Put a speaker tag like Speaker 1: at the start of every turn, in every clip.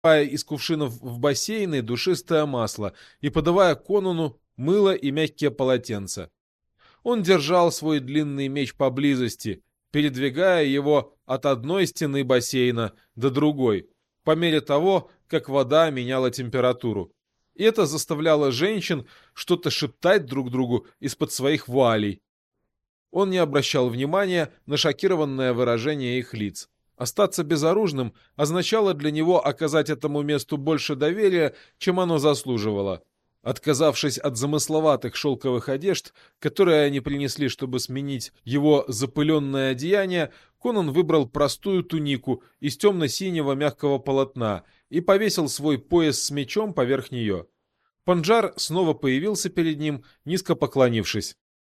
Speaker 1: из кувшинов в бассейны душистое масло и подавая Конану мыло и мягкие полотенца. Он держал свой длинный меч поблизости, передвигая его от одной стены бассейна до другой, по мере того, как вода меняла температуру. И это заставляло женщин что-то шептать друг другу из-под своих вуалей. Он не обращал внимания на шокированное выражение их лиц. Остаться безоружным означало для него оказать этому месту больше доверия, чем оно заслуживало. Отказавшись от замысловатых шелковых одежд, которые они принесли, чтобы сменить его запыленное одеяние, Конан выбрал простую тунику из темно-синего мягкого полотна и повесил свой пояс с мечом поверх нее. Панджар снова появился перед ним, низко поклонившись.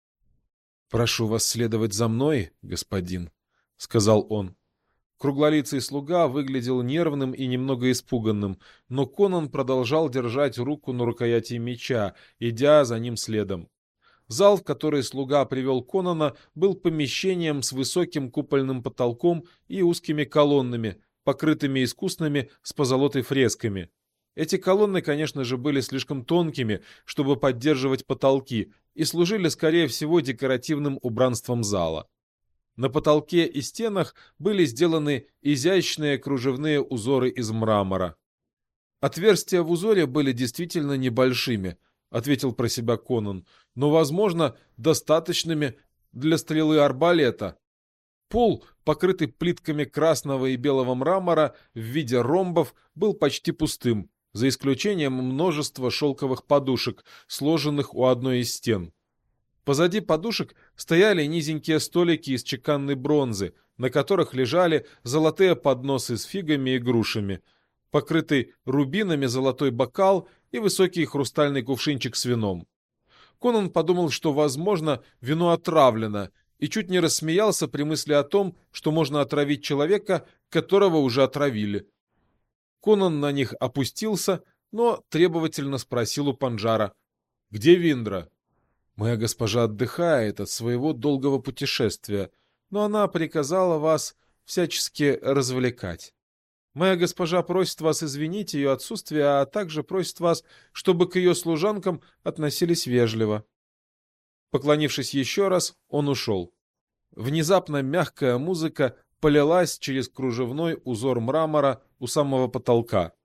Speaker 1: «Прошу вас следовать за мной, господин», — сказал он. Круглолицый слуга выглядел нервным и немного испуганным, но Конан продолжал держать руку на рукояти меча, идя за ним следом. Зал, в который слуга привел Конана, был помещением с высоким купольным потолком и узкими колоннами, покрытыми искусными с позолотой фресками. Эти колонны, конечно же, были слишком тонкими, чтобы поддерживать потолки, и служили, скорее всего, декоративным убранством зала. На потолке и стенах были сделаны изящные кружевные узоры из мрамора. «Отверстия в узоре были действительно небольшими», — ответил про себя Конан, «но, возможно, достаточными для стрелы арбалета». Пол, покрытый плитками красного и белого мрамора в виде ромбов, был почти пустым, за исключением множества шелковых подушек, сложенных у одной из стен. Позади подушек стояли низенькие столики из чеканной бронзы, на которых лежали золотые подносы с фигами и грушами, покрытый рубинами золотой бокал и высокий хрустальный кувшинчик с вином. Конан подумал, что, возможно, вино отравлено, и чуть не рассмеялся при мысли о том, что можно отравить человека, которого уже отравили. Конан на них опустился, но требовательно спросил у Панджара: «Где Виндра?» «Моя госпожа отдыхает от своего долгого путешествия, но она приказала вас всячески развлекать. Моя госпожа просит вас извинить ее отсутствие, а также просит вас, чтобы к ее служанкам относились вежливо». Поклонившись еще раз, он ушел. Внезапно мягкая музыка полилась через кружевной узор мрамора у самого потолка.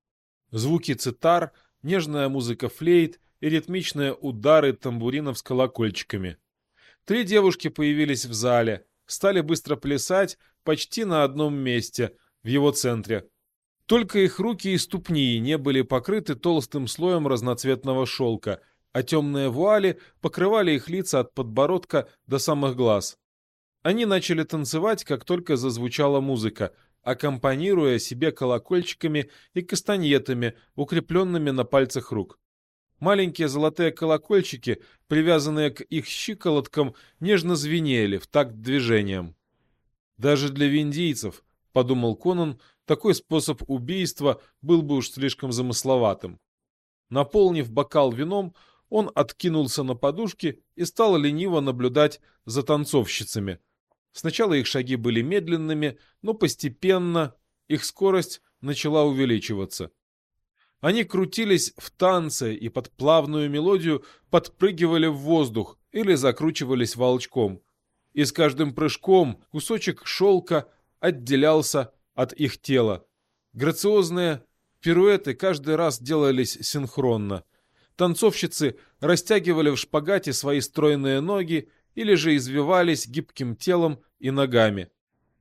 Speaker 1: Звуки цитар, нежная музыка флейт и ритмичные удары тамбуринов с колокольчиками. 3 девушки появились в зале, стали быстро плясать почти на одном месте, в его центре. Только их руки и ступни не были покрыты толстым слоем разноцветного шелка, а темные вуали покрывали их лица от подбородка до самых глаз. Они начали танцевать, как только зазвучала музыка, аккомпанируя себе колокольчиками и кастаньетами, укрепленными на пальцах рук. Маленькие золотые колокольчики, привязанные к их щиколоткам, нежно звенели в такт движениям. «Даже для виндийцев, — подумал Конан, — такой способ убийства был бы уж слишком замысловатым». Наполнив бокал вином, он откинулся на подушки и стал лениво наблюдать за танцовщицами. Сначала их шаги были медленными, но постепенно их скорость начала увеличиваться. Они крутились в танце и под плавную мелодию подпрыгивали в воздух или закручивались волчком. И с каждым прыжком кусочек шелка отделялся от их тела. Грациозные пируэты каждый раз делались синхронно. Танцовщицы растягивали в шпагате свои стройные ноги или же извивались гибким телом и ногами.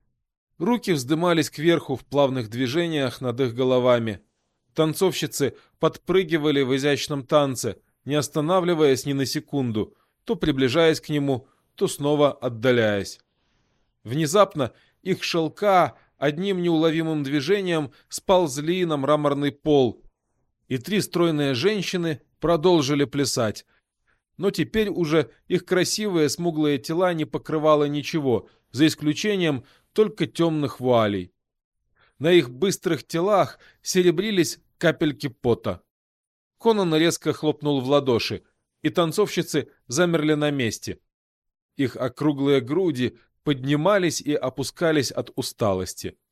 Speaker 1: Руки вздымались кверху в плавных движениях над их головами. Танцовщицы подпрыгивали в изящном танце, не останавливаясь ни на секунду, то приближаясь к нему, то снова отдаляясь. Внезапно их шелка одним неуловимым движением сползли на мраморный пол, и 3 стройные женщины продолжили плясать. Но теперь уже их красивые смуглые тела не покрывало ничего, за исключением только темных вуалей. На их быстрых телах серебрились капельки пота. Конан резко хлопнул в ладоши, и танцовщицы замерли на месте. Их округлые груди поднимались и опускались от усталости.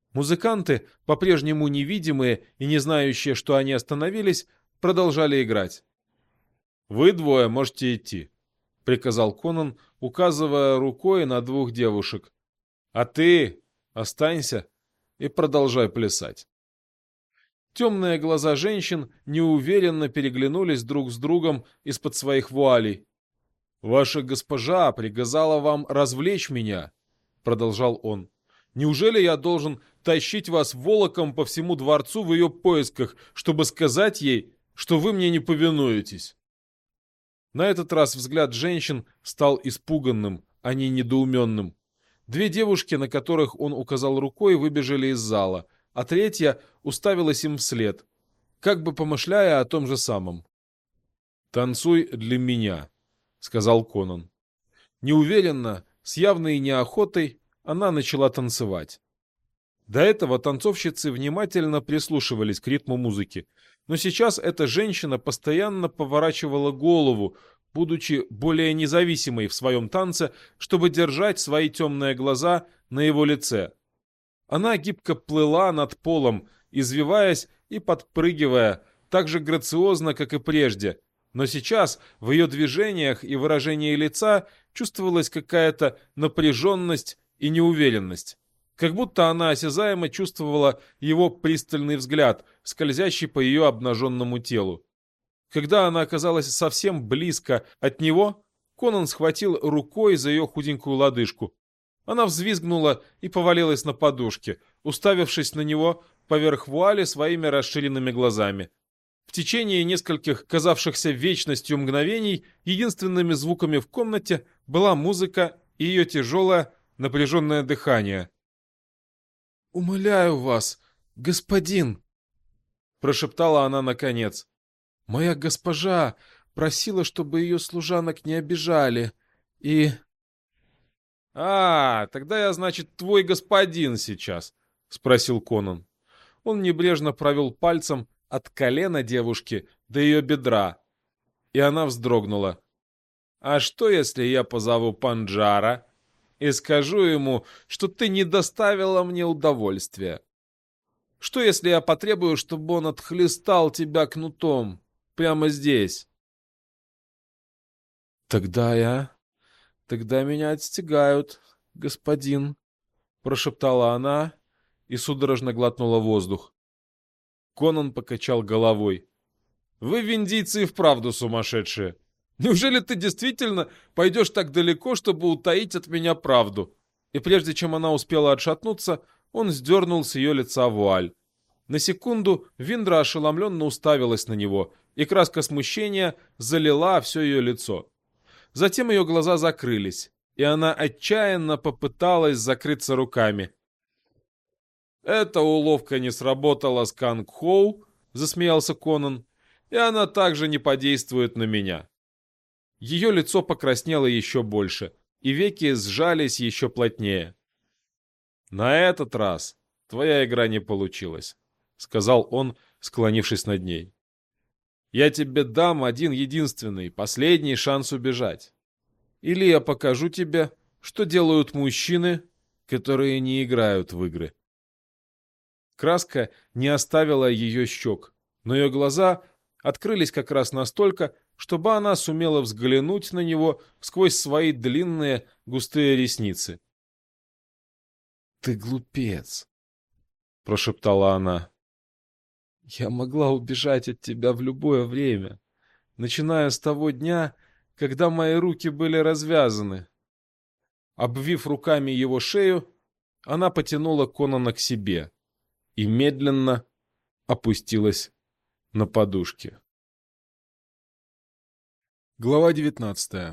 Speaker 1: Музыканты, по-прежнему невидимые и не знающие, что они остановились, продолжали играть. «Вы двое можете идти», — приказал Конан, указывая рукой на двух девушек. «А ты останься и продолжай плясать». Темные глаза женщин неуверенно переглянулись друг с другом из-под своих вуалей. «Ваша госпожа приказала вам развлечь меня», — продолжал он. «Неужели я должен тащить вас волоком по всему дворцу в ее поисках, чтобы сказать ей, что вы мне не повинуетесь?» На этот раз взгляд женщин стал испуганным, а не недоуменным. Две девушки, на которых он указал рукой, выбежали из зала, а третья уставилась им вслед, как бы помышляя о том же самом. «Танцуй для меня», — сказал Конан. Неуверенно, с явной неохотой, она начала танцевать. До этого танцовщицы внимательно прислушивались к ритму музыки, но сейчас эта женщина постоянно поворачивала голову, будучи более независимой в своем танце, чтобы держать свои темные глаза на его лице. Она гибко плыла над полом, извиваясь и подпрыгивая, так же грациозно, как и прежде, но сейчас в ее движениях и выражении лица чувствовалась какая-то напряженность и неуверенность. Как будто она осязаемо чувствовала его пристальный взгляд, скользящий по ее обнаженному телу. Когда она оказалась совсем близко от него, Конан схватил рукой за ее худенькую лодыжку. Она взвизгнула и повалилась на подушке, уставившись на него поверх вуали своими расширенными глазами. В течение нескольких казавшихся вечностью мгновений единственными звуками в комнате была музыка и ее тяжелое напряженное дыхание. «Умоляю вас, господин!» — прошептала она наконец. «Моя госпожа просила, чтобы ее служанок не обижали, и...» Тогда я, значит, твой господин сейчас?» — спросил Конан. Он небрежно провел пальцем от колена девушки до ее бедра, и она вздрогнула. «А что, если я позову Панджара и скажу ему, что ты не доставила мне удовольствия? Что, если я потребую, чтобы он отхлестал тебя кнутом прямо здесь?» «Тогда меня отстегают, господин», — прошептала она и судорожно глотнула воздух. Конан покачал головой. «Вы, виндийцы, и вправду сумасшедшие. Неужели ты действительно пойдешь так далеко, чтобы утаить от меня правду?» И прежде чем она успела отшатнуться, он сдернул с ее лица вуаль. На секунду Виндра ошеломленно уставилась на него, и краска смущения залила все ее лицо. Затем ее глаза закрылись, и она отчаянно попыталась закрыться руками. «Эта уловка не сработала с Канг-Хоу», — засмеялся Конан, — «и она также не подействует на меня». Ее лицо покраснело еще больше, и веки сжались еще плотнее. «На этот раз твоя игра не получилась», — сказал он, склонившись над ней. «Я тебе дам один единственный, последний шанс убежать. Или я покажу тебе, что делают мужчины, которые не играют в игры». Краска не оставила ее щек, но ее глаза открылись как раз настолько, чтобы она сумела взглянуть на него сквозь свои длинные густые ресницы. «Ты глупец», — прошептала она. «Я могла убежать от тебя в любое время, начиная с того дня, когда мои руки были развязаны». Обвив руками его шею, она потянула Конана к себе и медленно опустилась на подушки. Глава 19.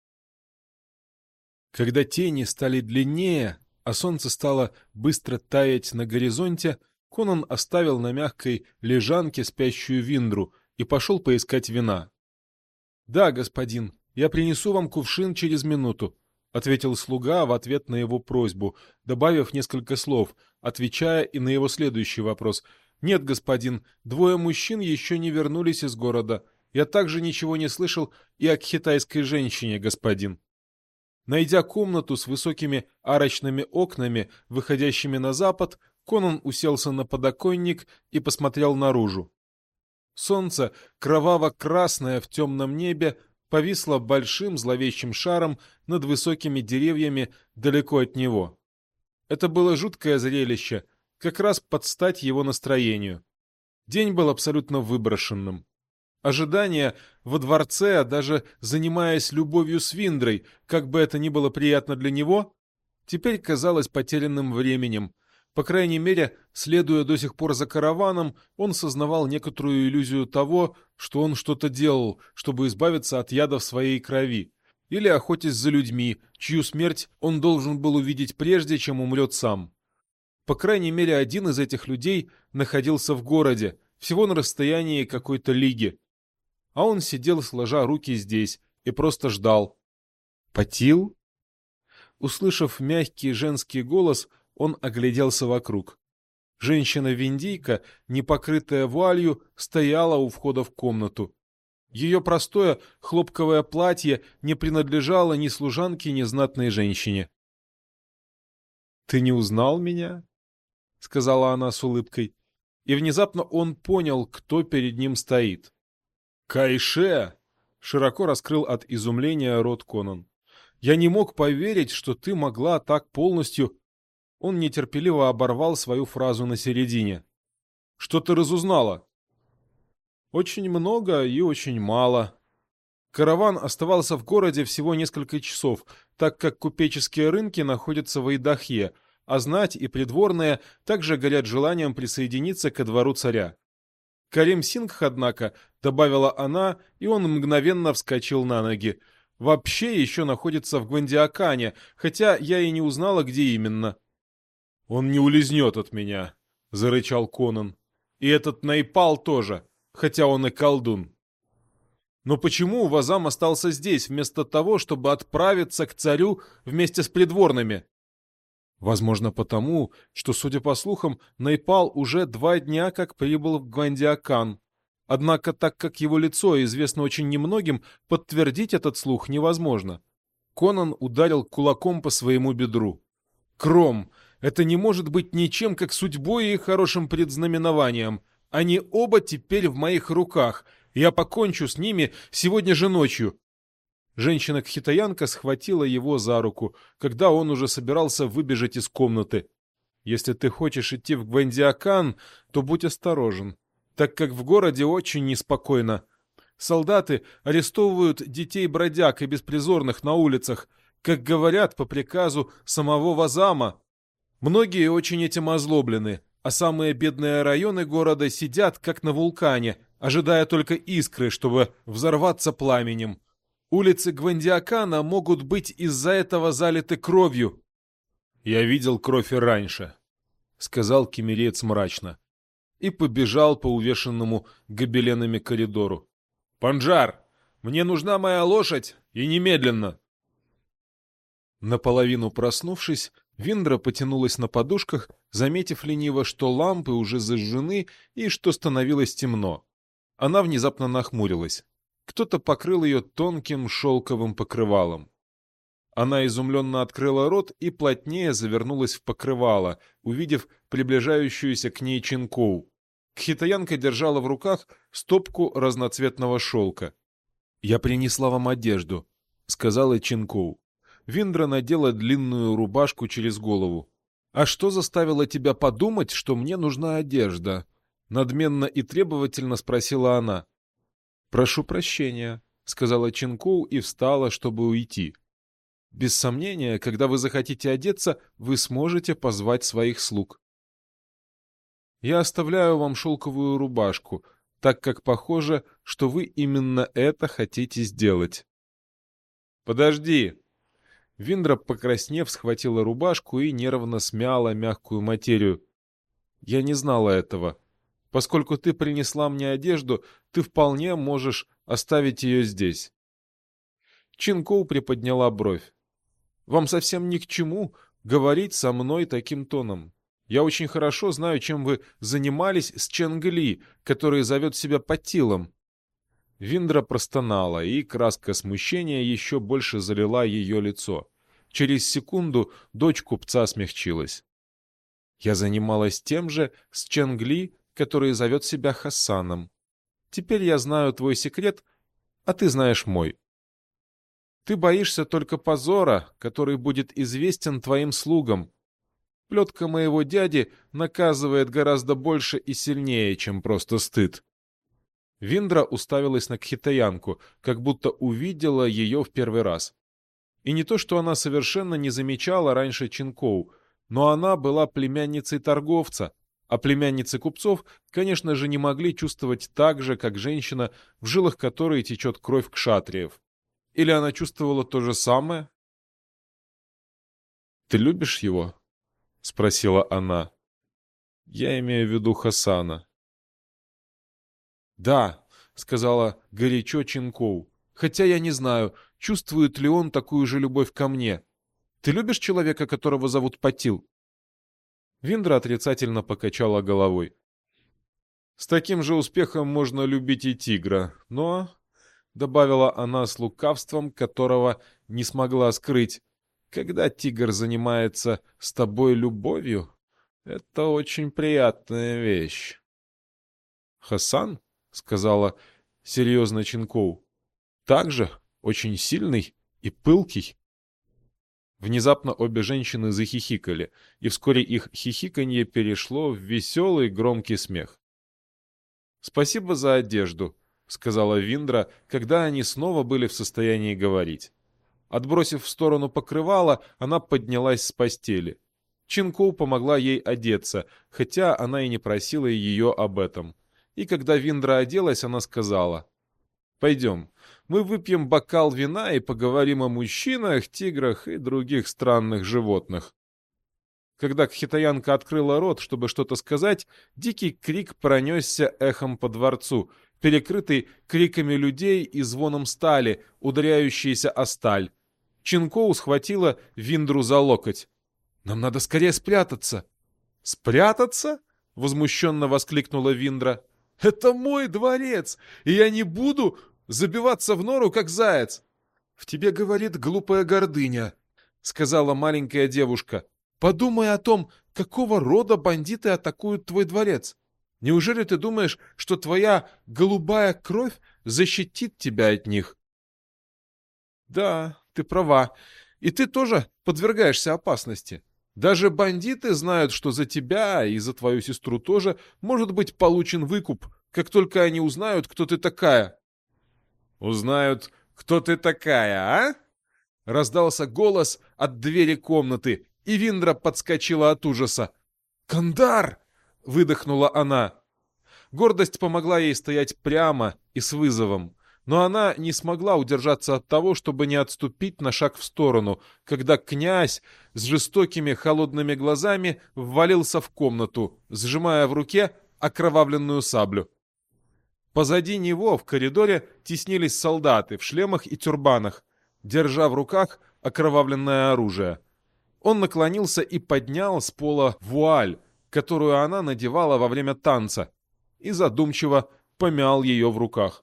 Speaker 1: Когда тени стали длиннее, а солнце стало быстро таять на горизонте, Конан оставил на мягкой лежанке спящую Виндру и пошел поискать вина. «Да, господин, я принесу вам кувшин через минуту», — ответил слуга в ответ на его просьбу, добавив несколько слов, отвечая и на его следующий вопрос. «Нет, господин, двое мужчин еще не вернулись из города. Я также ничего не слышал и о кхетайской женщине, господин». Найдя комнату с высокими арочными окнами, выходящими на запад, Конан уселся на подоконник и посмотрел наружу. Солнце, кроваво-красное в темном небе, повисло большим зловещим шаром над высокими деревьями далеко от него. Это было жуткое зрелище, как раз под стать его настроению. День был абсолютно выброшенным. Ожидание во дворце, даже занимаясь любовью с Виндрой, как бы это ни было приятно для него, теперь казалось потерянным временем. По крайней мере, следуя до сих пор за караваном, он сознавал некоторую иллюзию того, что он что-то делал, чтобы избавиться от яда в своей крови, или охотясь за людьми, чью смерть он должен был увидеть прежде, чем умрет сам. По крайней мере, один из этих людей находился в городе, всего на расстоянии какой-то лиги. А он сидел, сложа руки здесь, и просто ждал. «Патил?» Услышав мягкий женский голос, он огляделся вокруг. Женщина-виндийка, не покрытая вуалью, стояла у входа в комнату. Ее простое хлопковое платье не принадлежало ни служанке, ни знатной женщине. «Ты не узнал меня?» — сказала она с улыбкой. И внезапно он понял, кто перед ним стоит. «Кайше!» — широко раскрыл от изумления рот Конан. «Я не мог поверить, что ты могла так полностью...» Он нетерпеливо оборвал свою фразу на середине. «Что ты разузнала?» «Очень много и очень мало». Караван оставался в городе всего несколько часов, так как купеческие рынки находятся в Айдахе, а знать и придворные также горят желанием присоединиться ко двору царя. Карим Сингх, однако, добавила она, и он мгновенно вскочил на ноги. Вообще еще находится в Гвандиакане, хотя я и не узнала, где именно. «Он не улизнет от меня», — зарычал Конан. «И этот Найпал тоже, хотя он и колдун». «Но почему Вазам остался здесь, вместо того, чтобы отправиться к царю вместе с придворными?» Возможно, потому, что, судя по слухам, Найпал уже 2 дня как прибыл в Гвандиакан. Однако, так как его лицо известно очень немногим, подтвердить этот слух невозможно. Конан ударил кулаком по своему бедру. «Кром! Это не может быть ничем, как судьбой и хорошим предзнаменованием. Они оба теперь в моих руках. Я покончу с ними сегодня же ночью». Женщина-кхитаянка схватила его за руку, когда он уже собирался выбежать из комнаты. «Если ты хочешь идти в Гвандиакан, то будь осторожен, так как в городе очень неспокойно. Солдаты арестовывают детей-бродяг и беспризорных на улицах, как говорят, по приказу самого Вазама. Многие очень этим озлоблены, а самые бедные районы города сидят, как на вулкане, ожидая только искры, чтобы взорваться пламенем. Улицы Гвандиакана могут быть из-за этого залиты кровью». «Я видел кровь и раньше», — сказал кемериец мрачно, и побежал по увешанному гобеленами коридору. «Панджар, мне нужна моя лошадь, и немедленно!» Наполовину проснувшись, Виндра потянулась на подушках, заметив лениво, что лампы уже зажжены и что становилось темно. Она внезапно нахмурилась. Кто-то покрыл ее тонким шелковым покрывалом. Она изумленно открыла рот и плотнее завернулась в покрывало, увидев приближающуюся к ней Чинкоу. Кхитаянка держала в руках стопку разноцветного шелка. «Я принесла вам одежду», — сказала Чинкоу. Виндра надела длинную рубашку через голову. «А что заставило тебя подумать, что мне нужна одежда?» — надменно и требовательно спросила она. «Прошу прощения», — сказала Чинкоу и встала, чтобы уйти. «Без сомнения, когда вы захотите одеться, вы сможете позвать своих слуг. Я оставляю вам шелковую рубашку, так как похоже, что вы именно это хотите сделать». «Подожди!» Виндра, покраснев, схватила рубашку и нервно смяла мягкую материю. «Я не знала этого. Поскольку ты принесла мне одежду, ты вполне можешь оставить ее здесь». Чинкоу приподняла бровь. «Вам совсем ни к чему говорить со мной таким тоном. Я очень хорошо знаю, чем вы занимались с Ченгли, который зовет себя Патилом». Виндра простонала, и краска смущения еще больше залила ее лицо. Через секунду дочь купца смягчилась. Я занималась тем же с Ченгли, который зовет себя Хасаном. Теперь я знаю твой секрет, а ты знаешь мой. Ты боишься только позора, который будет известен твоим слугам. Плетка моего дяди наказывает гораздо больше и сильнее, чем просто стыд». Виндра уставилась на кхитаянку, как будто увидела ее в первый раз. И не то, что она совершенно не замечала раньше Чинкоу, но она была племянницей торговца, а племянницы купцов, конечно же, не могли чувствовать так же, как женщина, в жилах которой течет кровь кшатриев. Или она чувствовала то же самое? «Ты любишь его?» — спросила она. «Я имею в виду Хасана». «Да», — сказала горячо Чинкоу, «хотя я не знаю, чувствует ли он такую же любовь ко мне. Ты любишь человека, которого зовут Патил?» Виндра отрицательно покачала головой. «С таким же успехом можно любить и тигра, но...» — добавила она с лукавством, которого не смогла скрыть. «Когда тигр занимается с тобой любовью, это очень приятная вещь». «Хасан?» — сказала серьезно Чинкоу. «Также очень сильный и пылкий». Внезапно обе женщины захихикали, и вскоре их хихиканье перешло в веселый громкий смех. «Спасибо за одежду», — сказала Виндра, когда они снова были в состоянии говорить. Отбросив в сторону покрывало, она поднялась с постели. Чинкоу помогла ей одеться, хотя она и не просила ее об этом. И когда Виндра оделась, она сказала: «Пойдем, мы выпьем бокал вина и поговорим о мужчинах, тиграх и других странных животных». Когда кхитаянка открыла рот, чтобы что-то сказать, дикий крик пронесся эхом по дворцу, перекрытый криками людей и звоном стали, ударяющейся о сталь. Чинкоу схватила Виндру за локоть. «Нам надо скорее спрятаться!» «Спрятаться?» — возмущенно воскликнула Виндра. «Это мой дворец, и я не буду забиваться в нору, как заяц!» «В тебе говорит глупая гордыня», — сказала маленькая девушка. «Подумай о том, какого рода бандиты атакуют твой дворец. Неужели ты думаешь, что твоя голубая кровь защитит тебя от них?» «Да, ты права. И ты тоже подвергаешься опасности. Даже бандиты знают, что за тебя и за твою сестру тоже может быть получен выкуп, как только они узнают, кто ты такая». «Узнают, кто ты такая, а?» Раздался голос от двери комнаты, и Виндра подскочила от ужаса. «Кандар!» — выдохнула она. Гордость помогла ей стоять прямо и с вызовом, но она не смогла удержаться от того, чтобы не отступить на шаг в сторону, когда князь с жестокими холодными глазами ввалился в комнату, сжимая в руке окровавленную саблю. Позади него в коридоре теснились солдаты в шлемах и тюрбанах, держа в руках окровавленное оружие. Он наклонился и поднял с пола вуаль, которую она надевала во время танца, и задумчиво помял ее в руках.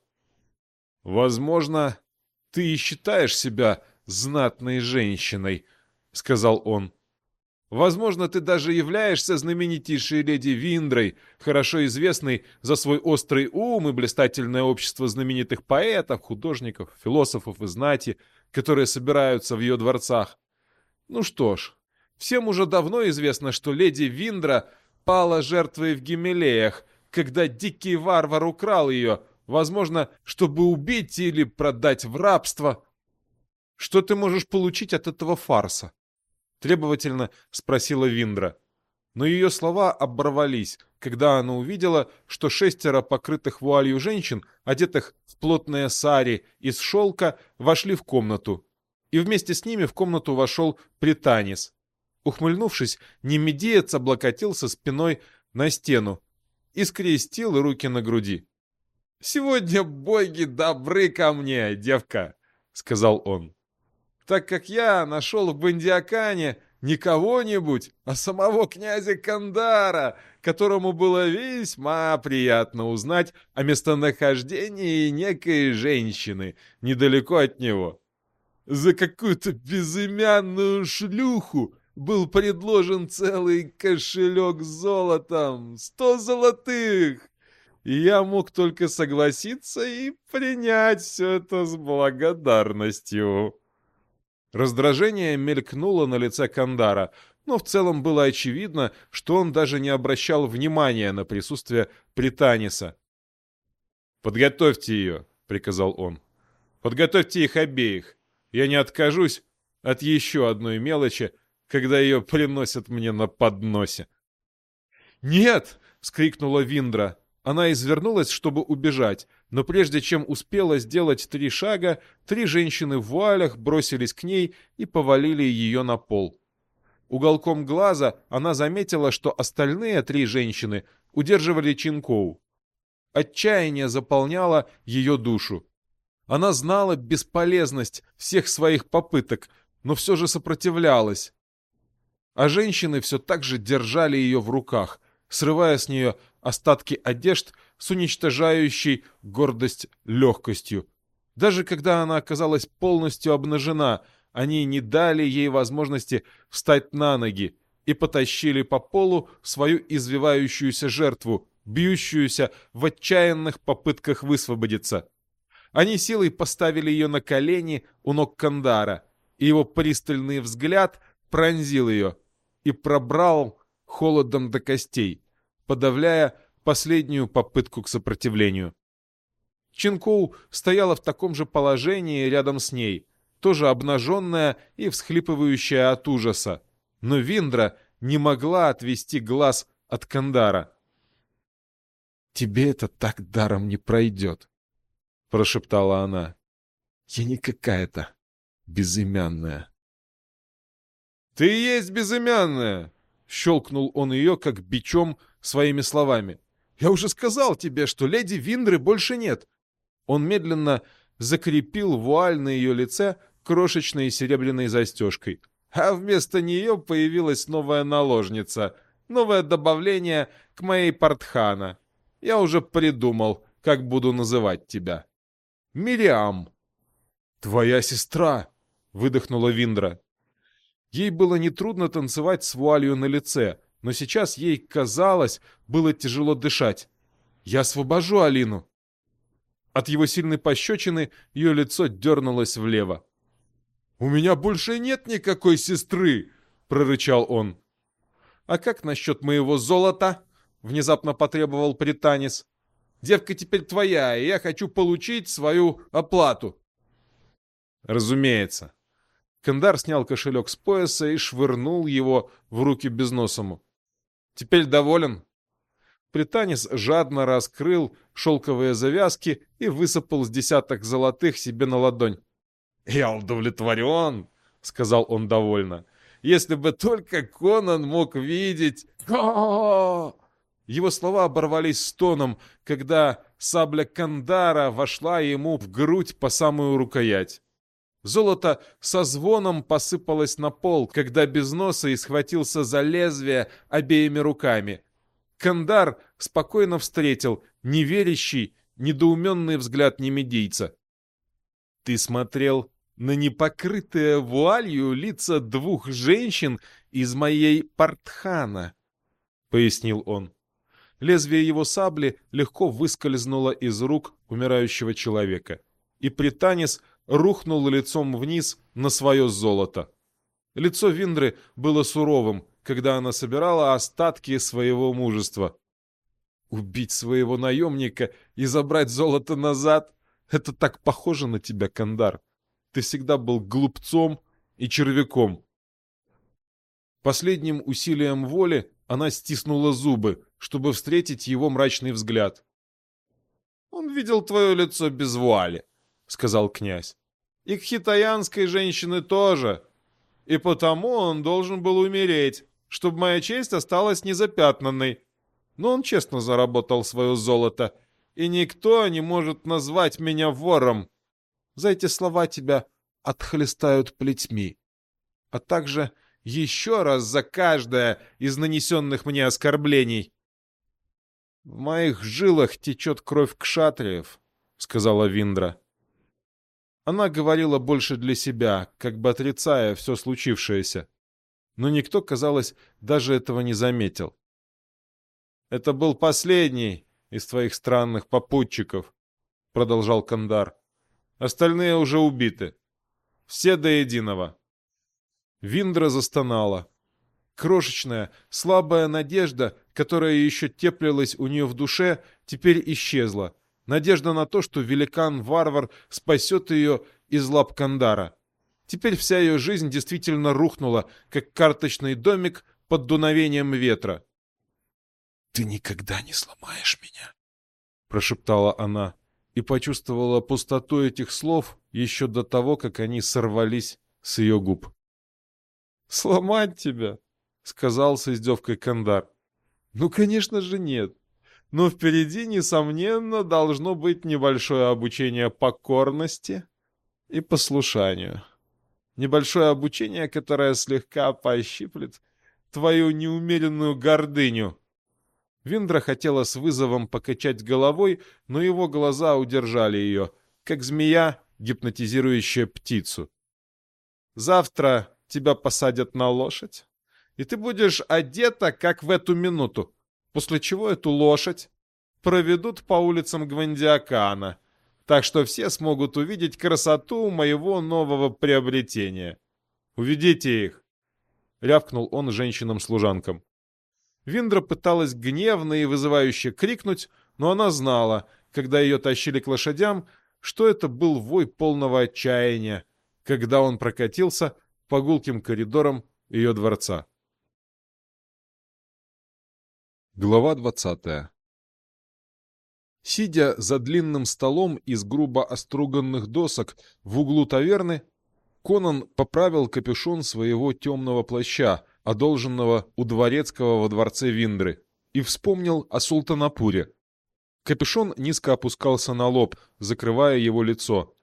Speaker 1: «Возможно, ты и считаешь себя знатной женщиной», — сказал он. «Возможно, ты даже являешься знаменитейшей леди Виндрой, хорошо известной за свой острый ум и блистательное общество знаменитых поэтов, художников, философов и знати, которые собираются в ее дворцах. Ну что ж, всем уже давно известно, что леди Виндра пала жертвой в Гимелеях, когда дикий варвар украл ее, возможно, чтобы убить или продать в рабство. Что ты можешь получить от этого фарса?» — требовательно спросила Виндра. Но ее слова оборвались, когда она увидела, что 6 покрытых вуалью женщин, одетых в плотные сари из шелка, вошли в комнату. И вместе с ними в комнату вошел Пританис. Ухмыльнувшись, немедиец облокотился спиной на стену и скрестил руки на груди. «Сегодня боги добры ко мне, девка», — сказал он. «Так как я нашел в Бандиакане не кого-нибудь, а самого князя Кандара, которому было весьма приятно узнать о местонахождении некой женщины недалеко от него. За какую-то безымянную шлюху был предложен целый кошелек с золотом, 100 золотых, и я мог только согласиться и принять все это с благодарностью. Раздражение мелькнуло на лице Кандара, но в целом было очевидно, что он даже не обращал внимания на присутствие Пританиса. «Подготовьте ее», — приказал он. «Подготовьте их обеих. Я не откажусь от еще одной мелочи, когда ее приносят мне на подносе». «Нет!» — вскрикнула Виндра. Она извернулась, чтобы убежать, но прежде чем успела сделать 3 шага, 3 женщины в вуалях бросились к ней и повалили ее на пол. Уголком глаза она заметила, что остальные 3 женщины удерживали Чинкоу. Отчаяние заполняло ее душу. Она знала бесполезность всех своих попыток, но все же сопротивлялась. А женщины все так же держали ее в руках, срывая с нее остатки одежд с уничтожающей гордость легкостью. Даже когда она оказалась полностью обнажена, они не дали ей возможности встать на ноги и потащили по полу свою извивающуюся жертву, бьющуюся в отчаянных попытках высвободиться. Они силой поставили ее на колени у ног Кандара, и его пристальный взгляд пронзил ее и пробрал холодом до костей, подавляя последнюю попытку к сопротивлению. Чинкоу стояла в таком же положении рядом с ней, тоже обнаженная и всхлипывающая от ужаса, но Виндра не могла отвести глаз от Кандара. «Тебе это так даром не пройдет», — прошептала она. «Я не какая-то безымянная». «Ты и есть безымянная!» — щелкнул он ее, как бичом, своими словами. «Я уже сказал тебе, что леди Виндры больше нет!» Он медленно закрепил вуаль на ее лице крошечной серебряной застежкой. А вместо нее появилась новая наложница, новое добавление к моей Партхана. Я уже придумал, как буду называть тебя. Мириам. «Твоя сестра!» — выдохнула Виндра. Ей было нетрудно танцевать с вуалью на лице, но сейчас ей, казалось, было тяжело дышать. «Я освобожу Алину!» От его сильной пощечины ее лицо дернулось влево. «У меня больше нет никакой сестры!» — прорычал он. «А как насчет моего золота?» — внезапно потребовал Пританис. «Девка теперь твоя, и я хочу получить свою оплату». «Разумеется». Кандар снял кошелек с пояса и швырнул его в руки безносому. «Теперь доволен?» Пританис жадно раскрыл шелковые завязки и высыпал с десяток золотых себе на ладонь. «Я удовлетворен», — сказал он довольно. «Если бы только Конан мог видеть...» Его слова оборвались стоном, когда сабля Кандара вошла ему в грудь по самую рукоять. Золото со звоном посыпалось на пол, когда Безносый схватился за лезвие обеими руками. Кандар спокойно встретил неверящий, недоуменный взгляд немедийца. «Ты смотрел на непокрытые вуалью лица 2 женщин из моей Партхана», — пояснил он. Лезвие его сабли легко выскользнуло из рук умирающего человека, и Пританис рухнул лицом вниз на свое золото. Лицо Виндры было суровым, когда она собирала остатки своего мужества. «Убить своего наемника и забрать золото назад — это так похоже на тебя, Кандар. Ты всегда был глупцом и червяком». Последним усилием воли она стиснула зубы, чтобы встретить его мрачный взгляд. «Он видел твое лицо без вуали», — сказал князь. «И к хитаянской женщине тоже. И потому он должен был умереть, чтобы моя честь осталась незапятнанной. Но он честно заработал свое золото, и никто не может назвать меня вором. За эти слова тебя отхлестают плетьми. А также еще раз за каждое из нанесенных мне оскорблений». «В моих жилах течет кровь кшатриев», — сказала Виндра. Она говорила больше для себя, как бы отрицая все случившееся. но никто, казалось, даже этого не заметил. «Это был последний из твоих странных попутчиков», — продолжал Кандар. «Остальные уже убиты. Все до единого». Виндра застонала. Крошечная, слабая надежда, которая еще теплилась у нее в душе, теперь исчезла. Надежда на то, что великан-варвар спасет ее из лап Кандара. Теперь вся ее жизнь действительно рухнула, как карточный домик под дуновением ветра. «Ты никогда не сломаешь меня», — прошептала она, и почувствовала пустоту этих слов еще до того, как они сорвались с ее губ. «Сломать тебя?» — сказал с издевкой Кандар. «Ну, конечно же, нет. Но впереди, несомненно, должно быть небольшое обучение покорности и послушанию. Небольшое обучение, которое слегка пощиплет твою неумеренную гордыню». Виндра хотела с вызовом покачать головой, но его глаза удержали ее, как змея, гипнотизирующая птицу. «Завтра тебя посадят на лошадь, и ты будешь одета, как в эту минуту, после чего эту лошадь проведут по улицам Гвандиакана, так что все смогут увидеть красоту моего нового приобретения. Уведите их!» — рявкнул он женщинам-служанкам. Виндра пыталась гневно и вызывающе крикнуть, но она знала, когда ее тащили к лошадям, что это был вой полного отчаяния, когда он прокатился по гулким коридорам ее дворца. Глава 20. Сидя за длинным столом из грубо оструганных досок в углу таверны, Конан поправил капюшон своего темного плаща, одолженного у дворецкого во дворце Виндры, и вспомнил о Султанапуре. Капюшон низко опускался на лоб, закрывая его лицо.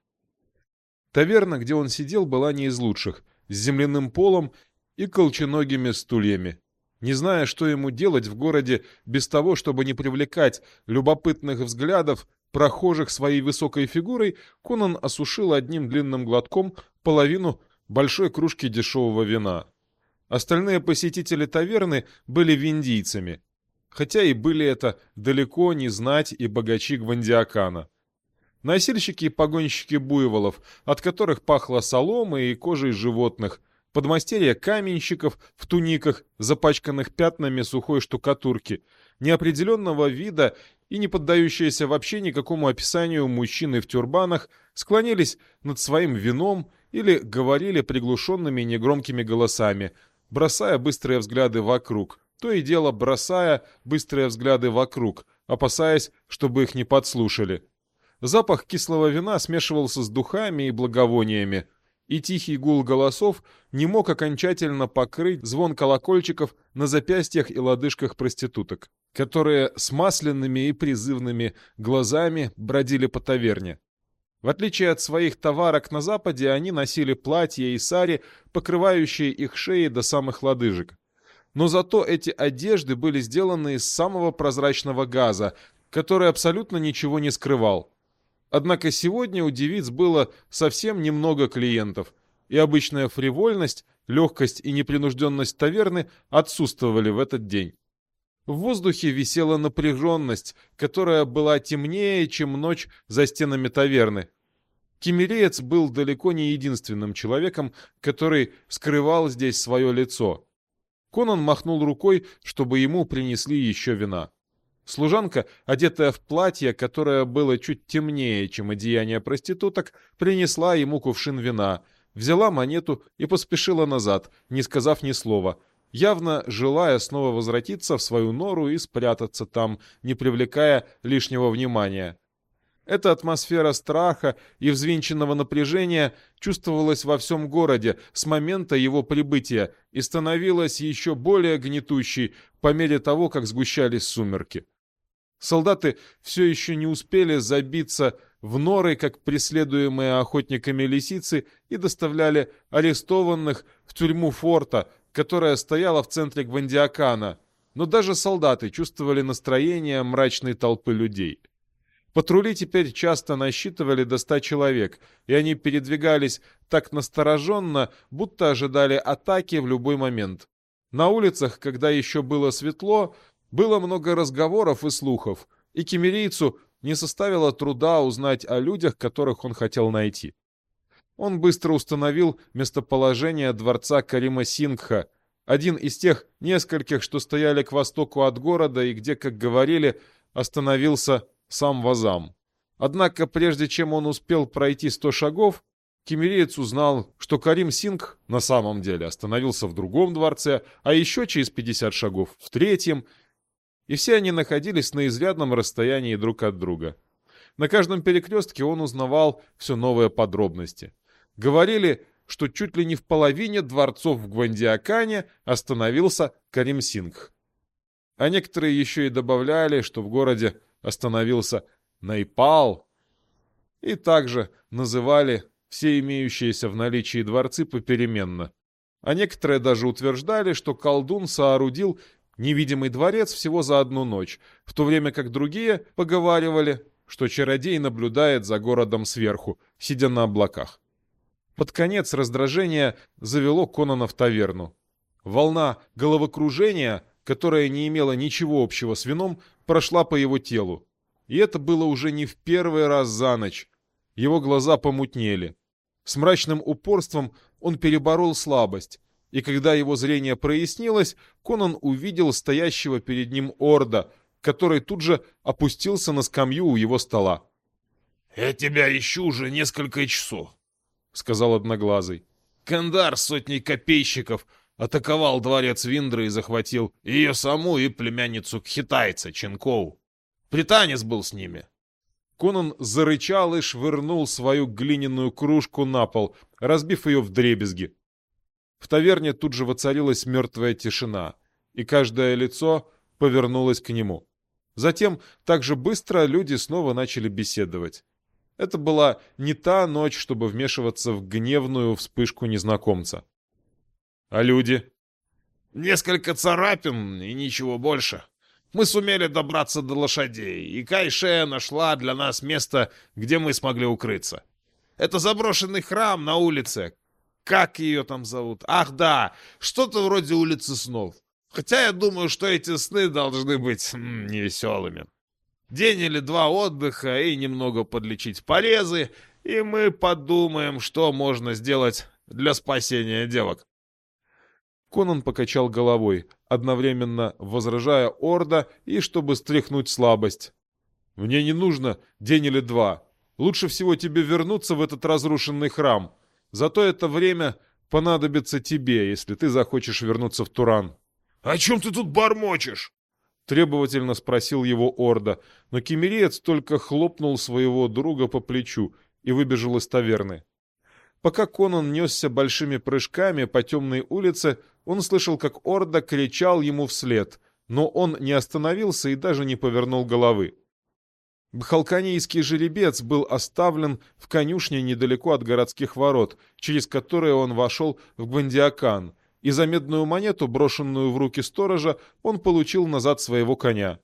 Speaker 1: Таверна, где он сидел, была не из лучших, с земляным полом и колченогими стульями. Не зная, что ему делать в городе без того, чтобы не привлекать любопытных взглядов прохожих своей высокой фигурой, Конан осушил одним длинным глотком половину большой кружки дешевого вина. Остальные посетители таверны были виндийцами, хотя и были это далеко не знать и богачи Гвандиакана. Носильщики и погонщики буйволов, от которых пахло соломой и кожей животных, подмастерья каменщиков в туниках, запачканных пятнами сухой штукатурки, неопределенного вида и не поддающиеся вообще никакому описанию мужчины в тюрбанах, склонились над своим вином или говорили приглушенными негромкими голосами, бросая быстрые взгляды вокруг, то и дело бросая быстрые взгляды вокруг, опасаясь, чтобы их не подслушали. Запах кислого вина смешивался с духами и благовониями, и тихий гул голосов не мог окончательно покрыть звон колокольчиков на запястьях и лодыжках проституток, которые с масляными и призывными глазами бродили по таверне. В отличие от своих товарок на Западе, они носили платья и сари, покрывающие их шеи до самых лодыжек. Но зато эти одежды были сделаны из самого прозрачного газа, который абсолютно ничего не скрывал. Однако сегодня у девиц было совсем немного клиентов, и обычная фривольность, легкость и непринужденность таверны отсутствовали в этот день. В воздухе висела напряженность, которая была темнее, чем ночь за стенами таверны. Киммериец был далеко не единственным человеком, который скрывал здесь свое лицо. Конан махнул рукой, чтобы ему принесли еще вина. Служанка, одетая в платье, которое было чуть темнее, чем одеяние проституток, принесла ему кувшин вина, взяла монету и поспешила назад, не сказав ни слова, явно желая снова возвратиться в свою нору и спрятаться там, не привлекая лишнего внимания. Эта атмосфера страха и взвинченного напряжения чувствовалась во всем городе с момента его прибытия и становилась еще более гнетущей по мере того, как сгущались сумерки. Солдаты все еще не успели забиться в норы, как преследуемые охотниками лисицы, и доставляли арестованных в тюрьму форта, которая стояла в центре Гвандиакана, но даже солдаты чувствовали настроение мрачной толпы людей. Патрули теперь часто насчитывали до 100 человек, и они передвигались так настороженно, будто ожидали атаки в любой момент. На улицах, когда еще было светло, было много разговоров и слухов, и кемерийцу не составило труда узнать о людях, которых он хотел найти. Он быстро установил местоположение дворца Карима Сингха, один из тех нескольких, что стояли к востоку от города и где, как говорили, остановился сам Вазам. Однако, прежде чем он успел пройти 100 шагов, кемериец узнал, что Карим Сингх на самом деле остановился в другом дворце, а еще через 50 шагов в третьем, и все они находились на изрядном расстоянии друг от друга. На каждом перекрестке он узнавал все новые подробности. Говорили, что чуть ли не в половине дворцов в Гвандиакане остановился Карим Сингх. А некоторые еще и добавляли, что в городе остановился Найпал, и также называли все имеющиеся в наличии дворцы попеременно. А некоторые даже утверждали, что колдун соорудил невидимый дворец всего за одну ночь, в то время как другие поговаривали, что чародей наблюдает за городом сверху, сидя на облаках. Под конец раздражение завело Конана в таверну. Волна головокружения, которая не имела ничего общего с вином, прошла по его телу. И это было уже не в первый раз за ночь. Его глаза помутнели. С мрачным упорством он переборол слабость, и когда его зрение прояснилось, Конан увидел стоящего перед ним Орда, который тут же опустился на скамью у его стола.
Speaker 2: «Я тебя ищу уже несколько часов», — сказал Одноглазый. «Кандар с сотней копейщиков атаковал дворец Виндры и захватил ее саму и племянницу кхитайца Ченкоу. Пританец был с ними».
Speaker 1: Конан зарычал и швырнул свою глиняную кружку на пол, разбив ее вдребезги. В таверне тут же воцарилась мертвая тишина, и каждое лицо повернулось к нему. Затем так же быстро люди снова начали беседовать. Это была не та ночь, чтобы вмешиваться в гневную вспышку незнакомца. А люди?
Speaker 2: «Несколько царапин и ничего больше. Мы сумели добраться до лошадей, и Кайшея нашла для нас место, где мы смогли укрыться. Это заброшенный храм на улице. Как ее там зовут? Ах да, что-то вроде улицы снов. Хотя я думаю, что эти сны должны быть невеселыми. День или два отдыха и немного подлечить порезы, и мы подумаем, что можно сделать для спасения девок».
Speaker 1: Конан покачал головой, одновременно возражая Орда и чтобы стряхнуть слабость. «Мне не нужно день или два. Лучше всего тебе вернуться в этот разрушенный храм. Зато это время понадобится тебе, если ты захочешь вернуться в Туран».
Speaker 2: «О чем ты тут бормочешь?»
Speaker 1: — требовательно спросил его Орда, но кемериец только хлопнул своего друга по плечу и выбежал из таверны. Пока Конан несся большими прыжками по темной улице, он слышал, как Орда кричал ему вслед, но он не остановился и даже не повернул головы. Бхалканийский жеребец был оставлен в конюшне недалеко от городских ворот, через которые он вошел в Гвандиакан, и за медную монету, брошенную в руки сторожа, он получил назад своего коня.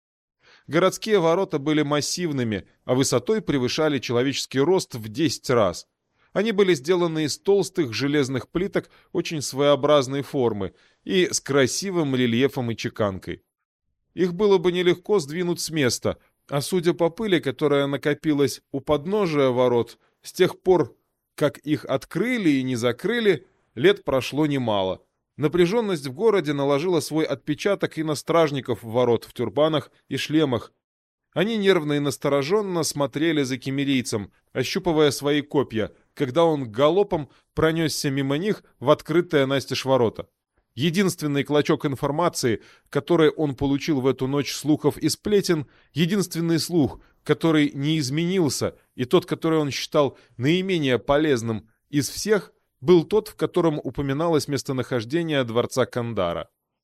Speaker 1: Городские ворота были массивными, а высотой превышали человеческий рост в 10 раз. Они были сделаны из толстых железных плиток очень своеобразной формы и с красивым рельефом и чеканкой. Их было бы нелегко сдвинуть с места, а судя по пыли, которая накопилась у подножия ворот, с тех пор, как их открыли и не закрыли, лет прошло немало. Напряженность в городе наложила свой отпечаток и на стражников ворот в тюрбанах и шлемах. Они нервно и настороженно смотрели за кемерийцем, ощупывая свои копья, когда он галопом пронесся мимо них в открытые настежь ворота. Единственный клочок информации, который он получил в эту ночь слухов и сплетен, единственный слух, который не изменился, и тот, который он считал наименее полезным из всех, был тот, в котором упоминалось местонахождение дворца Кандара.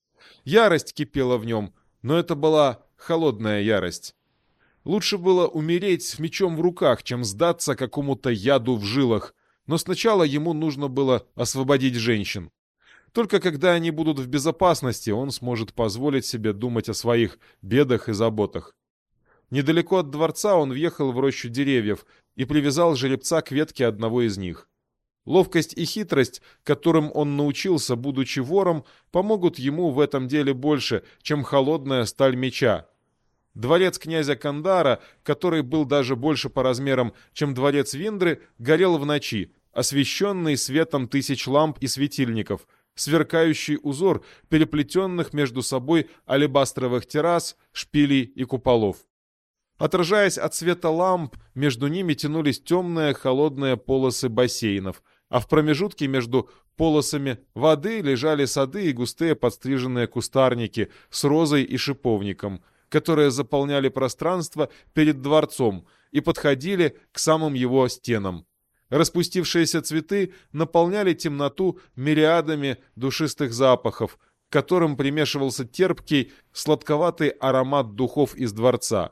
Speaker 1: Ярость кипела в нем, но это была холодная ярость. Лучше было умереть с мечом в руках, чем сдаться какому-то яду в жилах, но сначала ему нужно было освободить женщин. Только когда они будут в безопасности, он сможет позволить себе думать о своих бедах и заботах. Недалеко от дворца он въехал в рощу деревьев и привязал жеребца к ветке одного из них. Ловкость и хитрость, которым он научился, будучи вором, помогут ему в этом деле больше, чем холодная сталь меча. Дворец князя Кандара, который был даже больше по размерам, чем дворец Виндры, горел в ночи, освещенный светом тысяч ламп и светильников, сверкающий узор переплетенных между собой алебастровых террас, шпилей и куполов. Отражаясь от света ламп, между ними тянулись темные холодные полосы бассейнов, а в промежутке между полосами воды лежали сады и густые подстриженные кустарники с розой и шиповником, которые заполняли пространство перед дворцом и подходили к самым его стенам. Распустившиеся цветы наполняли темноту мириадами душистых запахов, к которым примешивался терпкий, сладковатый аромат духов из дворца.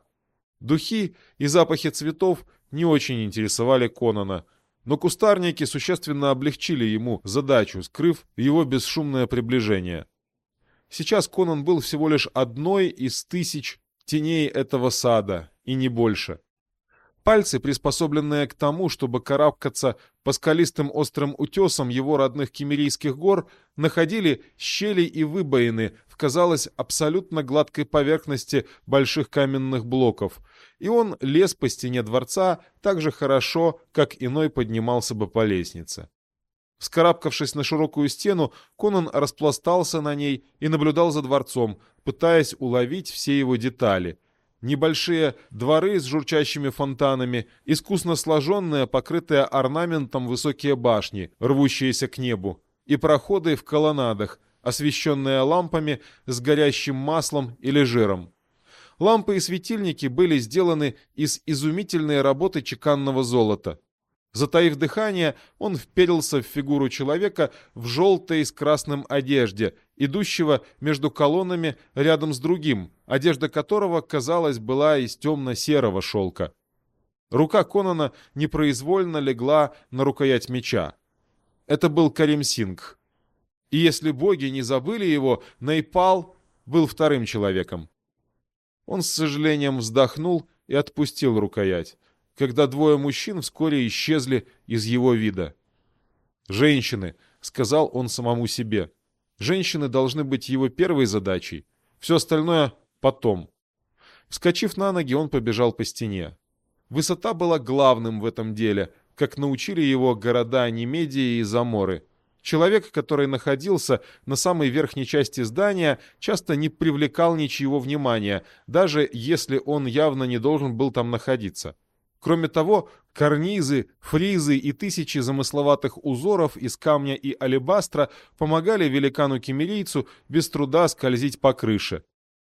Speaker 1: Духи и запахи цветов не очень интересовали Конана, но кустарники существенно облегчили ему задачу, скрыв его бесшумное приближение. Сейчас Конан был всего лишь одной из тысяч теней этого сада, и не больше. Пальцы, приспособленные к тому, чтобы карабкаться по скалистым острым утесам его родных Киммерийских гор, находили щели и выбоины в, казалось, абсолютно гладкой поверхности больших каменных блоков, и он лез по стене дворца так же хорошо, как иной поднимался бы по лестнице. Вскарабкавшись на широкую стену, Конан распластался на ней и наблюдал за дворцом, пытаясь уловить все его детали. Небольшие дворы с журчащими фонтанами, искусно сложенные, покрытые орнаментом высокие башни, рвущиеся к небу, и проходы в колоннадах, освещенные лампами с горящим маслом или жиром. Лампы и светильники были сделаны из изумительной работы чеканного золота. Затаив дыхание, он вперился в фигуру человека в желтой с красным одежде, идущего между колоннами рядом с другим, одежда которого, казалось, была из темно-серого шелка. Рука Конана непроизвольно легла на рукоять меча. Это был Карим-Сингх. И если боги не забыли его, Найпал был вторым человеком. Он с сожалением вздохнул и отпустил рукоять, когда двое мужчин вскоре исчезли из его вида. «Женщины», — сказал он самому себе. «Женщины должны быть его первой задачей. Все остальное потом». Вскочив на ноги, он побежал по стене. Высота была главным в этом деле, как научили его города Немедии и Заморы. Человек, который находился на самой верхней части здания, часто не привлекал ничьего внимания, даже если он явно не должен был там находиться. Кроме того, карнизы, фризы и тысячи замысловатых узоров из камня и алебастра помогали великану-киммерийцу без труда скользить по крыше.